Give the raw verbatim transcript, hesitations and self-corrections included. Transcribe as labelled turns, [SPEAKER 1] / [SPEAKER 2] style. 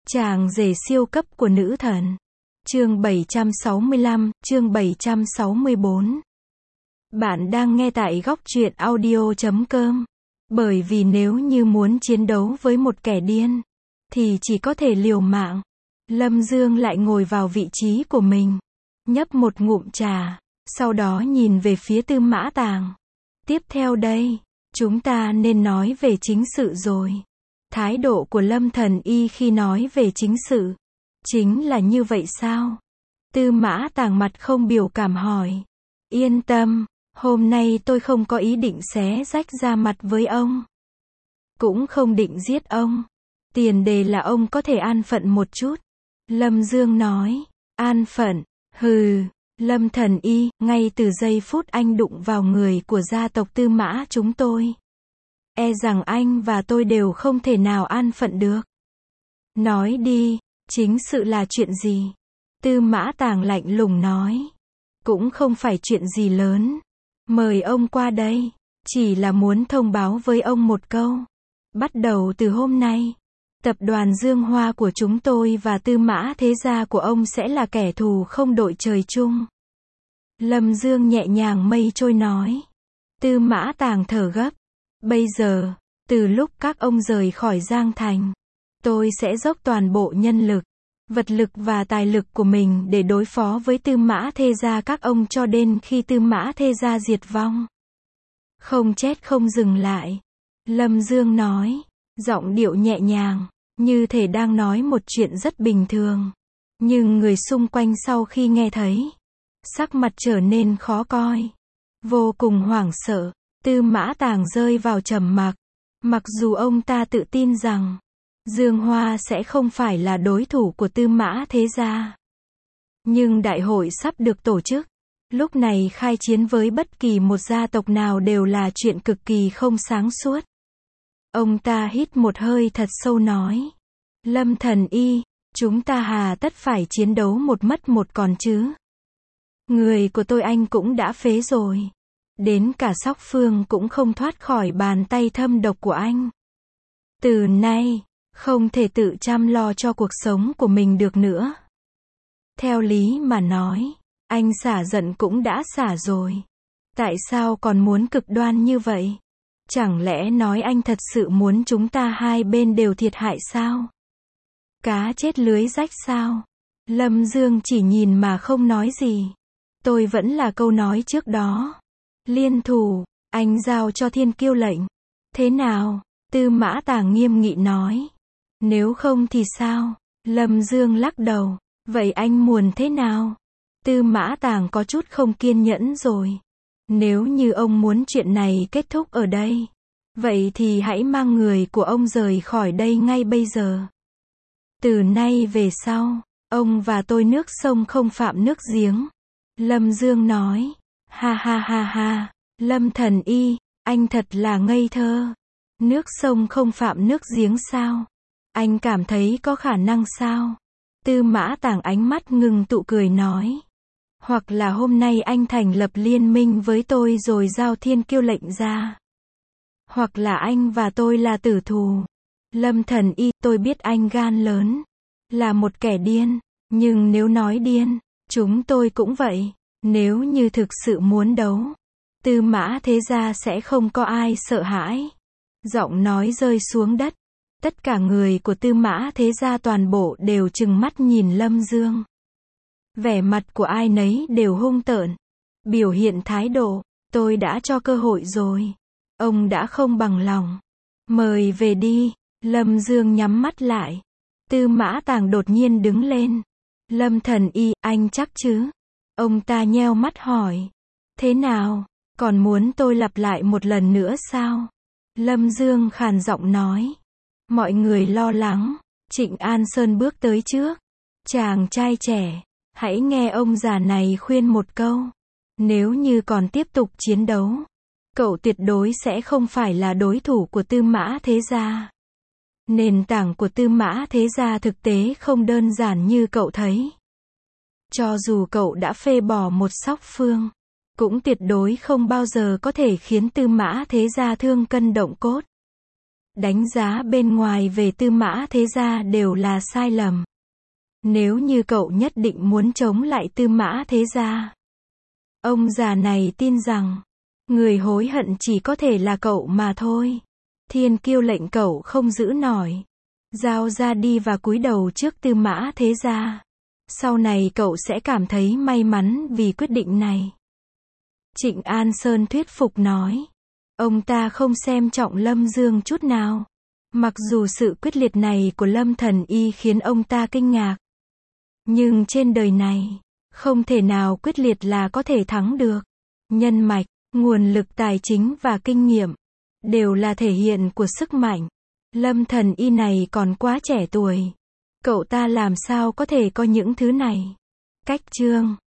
[SPEAKER 1] Chàng rể siêu cấp của nữ thần. Chương bảy trăm sáu mươi lăm, chương bảy trăm sáu mươi bốn. Bạn đang nghe tại góc truyện audio chấm com. Bởi vì nếu như muốn chiến đấu với một kẻ điên, thì chỉ có thể liều mạng. Lâm Dương lại ngồi vào vị trí của mình, nhấp một ngụm trà, sau đó nhìn về phía Tư Mã Tàng. Tiếp theo đây, chúng ta nên nói về chính sự rồi. Thái độ của Lâm Thần Y khi nói về chính sự, chính là như vậy sao? Tư Mã Tàng mặt không biểu cảm hỏi. Yên tâm, hôm nay tôi không có ý định xé rách da mặt với ông. Cũng không định giết ông. Tiền đề là ông có thể an phận một chút. Lâm Dương nói. An phận, hừ. Lâm Thần Y, ngay từ giây phút anh đụng vào người của gia tộc Tư Mã chúng tôi, e rằng anh và tôi đều không thể nào an phận được. Nói đi, chính sự là chuyện gì? Tư Mã Tàng lạnh lùng nói. Cũng không phải chuyện gì lớn. Mời ông qua đây. Chỉ là muốn thông báo với ông một câu. Bắt đầu từ hôm nay, tập đoàn Dương Hoa của chúng tôi và Tư Mã thế gia của ông sẽ là kẻ thù không đội trời chung. Lâm Dương nhẹ nhàng mây trôi nói. Tư Mã Tàng thở gấp. Bây giờ, từ lúc các ông rời khỏi Giang Thành, tôi sẽ dốc toàn bộ nhân lực, vật lực và tài lực của mình để đối phó với Tư Mã thế gia các ông cho đến khi Tư Mã thế gia diệt vong. Không chết không dừng lại. Lâm Dương nói, giọng điệu nhẹ nhàng, như thể đang nói một chuyện rất bình thường. Nhưng người xung quanh sau khi nghe thấy, sắc mặt trở nên khó coi, vô cùng hoảng sợ. Tư Mã Tàng rơi vào trầm mặc. Mặc dù ông ta tự tin rằng Dương Hoa sẽ không phải là đối thủ của Tư Mã thế gia, nhưng đại hội sắp được tổ chức. Lúc này khai chiến với bất kỳ một gia tộc nào đều là chuyện cực kỳ không sáng suốt. Ông ta hít một hơi thật sâu nói. Lâm Thần Y, chúng ta hà tất phải chiến đấu một mất một còn chứ? Người của tôi anh cũng đã phế rồi. Đến cả Sóc Phương cũng không thoát khỏi bàn tay thâm độc của anh. Từ nay, không thể tự chăm lo cho cuộc sống của mình được nữa. Theo lý mà nói, anh xả giận cũng đã xả rồi. Tại sao còn muốn cực đoan như vậy? Chẳng lẽ nói anh thật sự muốn chúng ta hai bên đều thiệt hại sao? Cá chết lưới rách sao? Lâm Dương chỉ nhìn mà không nói gì. Tôi vẫn là câu nói trước đó. Liên thủ, anh giao cho Thiên Kiêu lệnh. Thế nào? Tư Mã Tàng nghiêm nghị nói. Nếu không thì sao? Lâm Dương lắc đầu. Vậy anh muốn thế nào? Tư Mã Tàng có chút không kiên nhẫn rồi. Nếu như ông muốn chuyện này kết thúc ở đây, vậy thì hãy mang người của ông rời khỏi đây ngay bây giờ. Từ nay về sau, ông và tôi nước sông không phạm nước giếng. Lâm Dương nói. Ha ha ha ha, Lâm Thần Y, anh thật là ngây thơ. Nước sông không phạm nước giếng sao? Anh cảm thấy có khả năng sao? Tư Mã Tàng ánh mắt ngừng tụ cười nói. Hoặc là hôm nay anh thành lập liên minh với tôi rồi giao Thiên Kiêu lệnh ra. Hoặc là anh và tôi là tử thù. Lâm Thần Y, tôi biết anh gan lớn, là một kẻ điên, nhưng nếu nói điên, chúng tôi cũng vậy. Nếu như thực sự muốn đấu, Tư Mã thế gia sẽ không có ai sợ hãi. Giọng nói rơi xuống đất. Tất cả người của Tư Mã thế gia toàn bộ đều trừng mắt nhìn Lâm Dương. Vẻ mặt của ai nấy đều hung tợn. Biểu hiện thái độ, tôi đã cho cơ hội rồi. Ông đã không bằng lòng. Mời về đi. Lâm Dương nhắm mắt lại. Tư Mã Tàng đột nhiên đứng lên. Lâm Thần Y, anh chắc chứ? Ông ta nheo mắt hỏi. Thế nào? Còn muốn tôi lặp lại một lần nữa sao? Lâm Dương khàn giọng nói. Mọi người lo lắng. Trịnh An Sơn bước tới trước. Chàng trai trẻ, hãy nghe ông già này khuyên một câu. Nếu như còn tiếp tục chiến đấu, cậu tuyệt đối sẽ không phải là đối thủ của Tư Mã thế gia. Nền tảng của Tư Mã thế gia thực tế không đơn giản như cậu thấy. Cho dù cậu đã phê bỏ một Sóc Phương, cũng tuyệt đối không bao giờ có thể khiến Tư Mã thế gia thương cân động cốt. Đánh giá bên ngoài về Tư Mã Thế Gia đều là sai lầm. Nếu như cậu nhất định muốn chống lại Tư Mã Thế Gia, ông già này tin rằng, người hối hận chỉ có thể là cậu mà thôi. Thiên Kiêu lệnh cậu không giữ nổi, giao ra đi và cúi đầu trước Tư Mã Thế Gia. Sau này cậu sẽ cảm thấy may mắn vì quyết định này. Trịnh An Sơn thuyết phục nói. Ông ta không xem trọng Lâm Dương chút nào. Mặc dù sự quyết liệt này của Lâm Thần Y khiến ông ta kinh ngạc. Nhưng trên đời này, không thể nào quyết liệt là có thể thắng được. Nhân mạch, nguồn lực tài chính và kinh nghiệm, đều là thể hiện của sức mạnh. Lâm Thần Y này còn quá trẻ tuổi. Cậu ta làm sao có thể có những thứ này. Cách chương